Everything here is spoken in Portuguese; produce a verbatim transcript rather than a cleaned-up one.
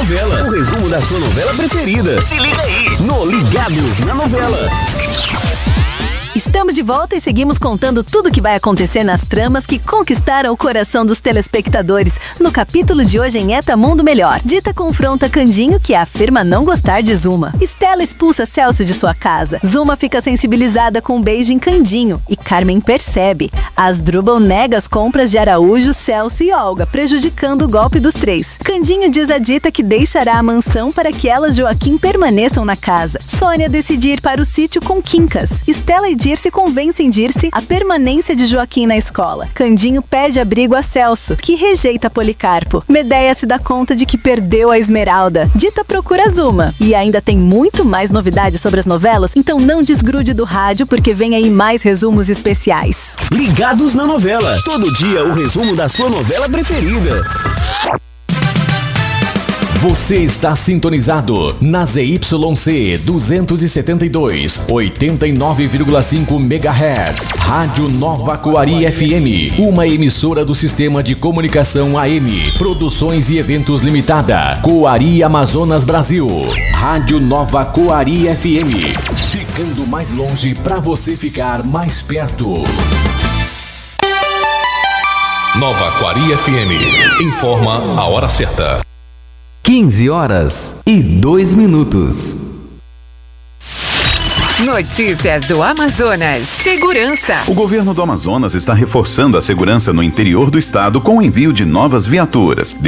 Novela, o resumo da sua novela preferida. Se liga aí, no Ligados na Novela. Estamos de volta e seguimos contando tudo o que vai acontecer nas tramas que conquistaram o coração dos telespectadores. No capítulo de hoje em Eta Mundo Melhor, Dita confronta Candinho, que afirma não gostar de Zuma. Stella expulsa Celso de sua casa. Zuma fica sensibilizada com um beijo em Candinho e Carmen percebe. Asdrubal nega as compras de Araújo, Celso e Olga, prejudicando o golpe dos três. Candinho diz a Dita que deixará a mansão para que ela e Joaquim permaneçam na casa. Sônia decide ir para o sítio com Quincas. Stella e Dirce convencem Dirce a permanência de Joaquim na escola. Candinho pede abrigo a Celso, que rejeita Policarpo. Medeia se dá conta de que perdeu a Esmeralda. Dita procura Zuma. E ainda tem muito mais novidades sobre as novelas, então não desgrude do rádio porque vem aí mais resumos especiais. Ligados na Novela. Todo dia o resumo da sua novela preferida. Você está sintonizado na Z Y C duzentos e setenta e dois, oitenta e nove vírgula cinco megahertz, Rádio Nova Coari F M, uma emissora do Sistema de Comunicação A M, Produções e Eventos Limitada, Coari Amazonas Brasil, Rádio Nova Coari F M, chegando mais longe para você ficar mais perto. Nova Coari F M, informa a hora certa. quinze horas e dois minutos. Notícias do Amazonas. Segurança. O governo do Amazonas está reforçando a segurança no interior do estado com o envio de novas viaturas.